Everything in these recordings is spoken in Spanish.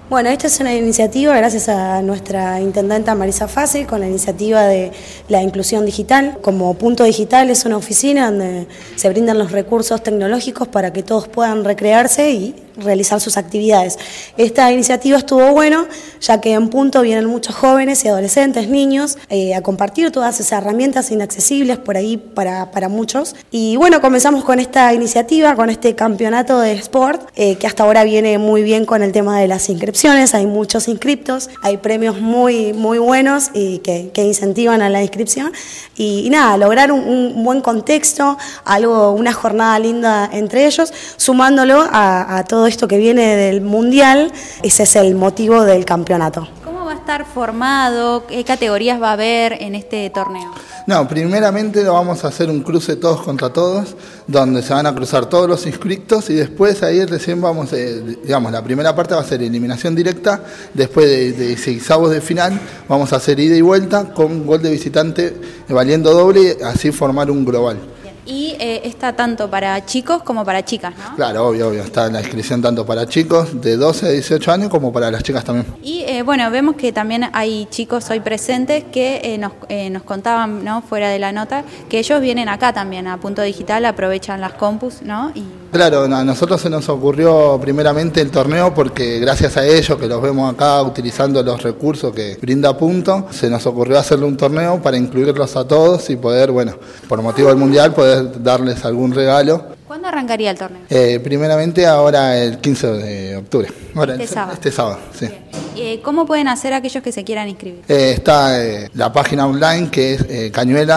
Bueno, esta es una iniciativa gracias a nuestra intendenta Marisa Fasi con la iniciativa de la inclusión digital. Como Punto Digital es una oficina donde se brindan los recursos tecnológicos para que todos puedan recrearse y realizar sus actividades. Esta iniciativa estuvo bueno, ya que en Punto vienen muchos jóvenes y adolescentes, niños, a compartir todas esas herramientas inaccesibles por ahí para muchos. Y bueno, comenzamos con esta iniciativa, con este campeonato de sport, que hasta ahora viene muy bien con el tema de las inscripciones. Hay muchos inscriptos, hay premios muy buenos y que incentivan a la inscripción. Y nada, lograr un buen contexto, una jornada linda entre ellos, sumándolo a todo esto que viene del Mundial. Ese es el motivo del campeonato. ¿Cómo va a estar formado? ¿Qué categorías va a haber en este torneo? No, primeramente vamos a hacer un cruce todos contra todos, donde se van a cruzar todos los inscriptos y después ahí recién vamos, la primera parte va a ser eliminación directa, después de 16avos de final vamos a hacer ida y vuelta con gol de visitante valiendo doble, así formar un global. Y está tanto para chicos como para chicas, ¿no? Claro, obvio, está la inscripción tanto para chicos de 12 a 18 años como para las chicas también. Y bueno, vemos que también hay chicos hoy presentes que nos contaban, ¿no?, fuera de la nota, que ellos vienen acá también a Punto Digital, aprovechan las compus, ¿no? Claro, a nosotros se nos ocurrió primeramente el torneo porque gracias a ellos, que los vemos acá utilizando los recursos que brinda Punto, se nos ocurrió hacerle un torneo para incluirlos a todos y poder, por motivo del Mundial, poder darles algún regalo. ¿Cuándo arrancaría el torneo? Primeramente ahora el 15 de octubre. Ahora, este sábado, sí. ¿Cómo pueden hacer aquellos que se quieran inscribir? Está la página online que es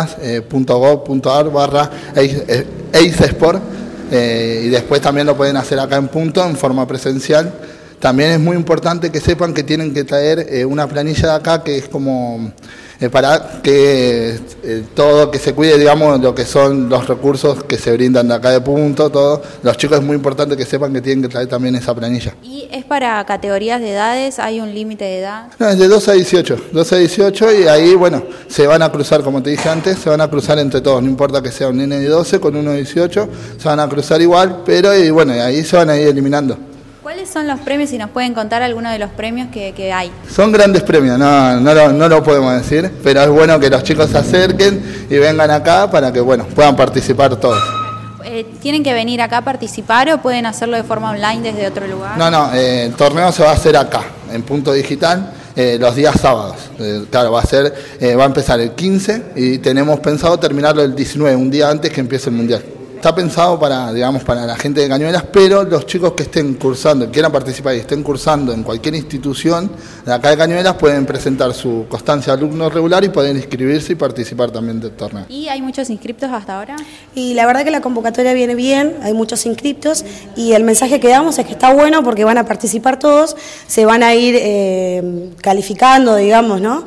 cañuelas.gov.ar/AceSport. Y después también lo pueden hacer acá en Punto en forma presencial. También es muy importante que sepan que tienen que traer una planilla de acá que es como para que todo, que se cuide, digamos, lo que son los recursos que se brindan de acá de Punto, todo. Los chicos es muy importante que sepan que tienen que traer también esa planilla. ¿Y es para categorías de edades? ¿Hay un límite de edad? No, es de 12 a 18 y ahí, se van a cruzar, como te dije antes, se van a cruzar entre todos, no importa que sea un nene de 12 con uno de 18, se van a cruzar igual, pero ahí se van a ir eliminando. ¿Cuáles son los premios? Si nos pueden contar algunos de los premios que hay. Son grandes premios, no lo podemos decir, pero es bueno que los chicos se acerquen y vengan acá para que puedan participar todos. ¿Tienen que venir acá a participar o pueden hacerlo de forma online desde otro lugar? No, el torneo se va a hacer acá, en Punto Digital, los días sábados. Claro, va a empezar el 15 y tenemos pensado terminarlo el 19, un día antes que empiece el Mundial. Está pensado para la gente de Cañuelas, pero los chicos que estén cursando, quieran participar y estén cursando en cualquier institución de acá de Cañuelas pueden presentar su constancia de alumno regular y pueden inscribirse y participar también del torneo. ¿Y hay muchos inscriptos hasta ahora? Y la verdad que la convocatoria viene bien, hay muchos inscriptos y el mensaje que damos es que está bueno porque van a participar todos, se van a ir calificando, digamos, ¿no?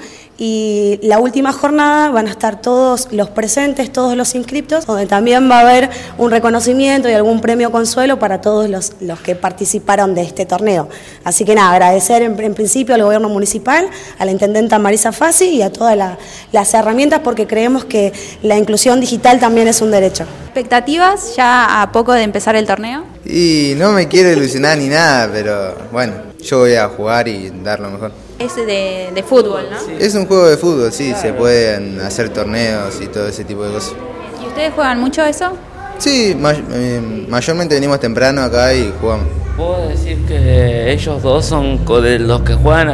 Y la última jornada van a estar todos los presentes, todos los inscriptos, donde también va a haber un reconocimiento y algún premio consuelo para todos los que participaron de este torneo. Así que nada, agradecer en principio al gobierno municipal, a la intendenta Marisa Fasi y a todas las herramientas porque creemos que la inclusión digital también es un derecho. ¿Expectativas ya a poco de empezar el torneo? Y no me quiero ilusionar ni nada, pero yo voy a jugar y dar lo mejor. Es de fútbol, ¿no? Es un juego de fútbol, sí, se pueden hacer torneos y todo ese tipo de cosas. ¿Y ustedes juegan mucho eso? Sí, mayormente venimos temprano acá y jugamos. Puedo decir que ellos dos son de los que juegan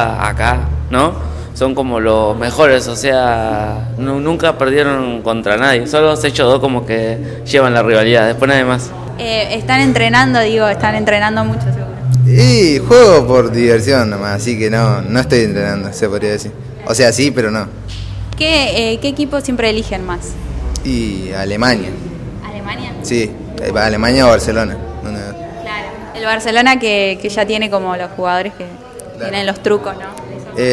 acá, ¿no? Son como los mejores, o sea, nunca perdieron contra nadie, solo ellos dos como que llevan la rivalidad, después nada más. Están entrenando mucho seguro. Y juego por diversión nomás, así que no estoy entrenando, se podría decir. O sea, sí, pero no. ¿Qué equipo siempre eligen más? Y Alemania. ¿Alemania? Sí, Alemania o Barcelona. Claro, el Barcelona que ya tiene como los jugadores que tienen los trucos, ¿no?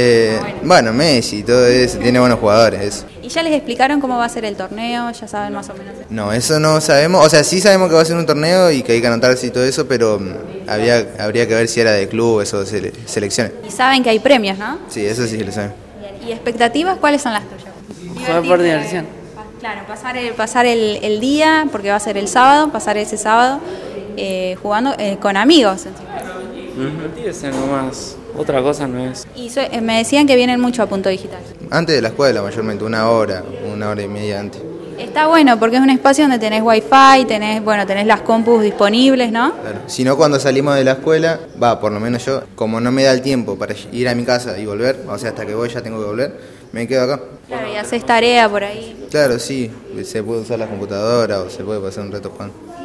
Messi y todo eso, tiene buenos jugadores, eso. ¿Y ya les explicaron cómo va a ser el torneo? ¿Ya saben más o menos? No, eso no sabemos, o sea, sí sabemos que va a ser un torneo y que hay que anotarse y todo eso, pero habría que ver si era de clubes o de selecciones. Y saben que hay premios, ¿no? Sí, eso sí lo saben. Bien. ¿Y expectativas cuáles son las tuyas? Jugar por diversión. Claro, pasar el día, porque va a ser el sábado, pasar ese sábado jugando con amigos. Divertirse nomás, otra cosa no es. Y me decían que vienen mucho a Punto Digital. Antes de la escuela, mayormente, una hora y media antes. Está bueno porque es un espacio donde tenés wifi, tenés las compus disponibles, ¿no? Claro. Si no, cuando salimos de la escuela, por lo menos yo, como no me da el tiempo para ir a mi casa y volver, o sea, hasta que voy ya tengo que volver, me quedo acá. Claro, y haces tarea por ahí. Claro, sí, se puede usar la computadora o se puede pasar un rato jugando.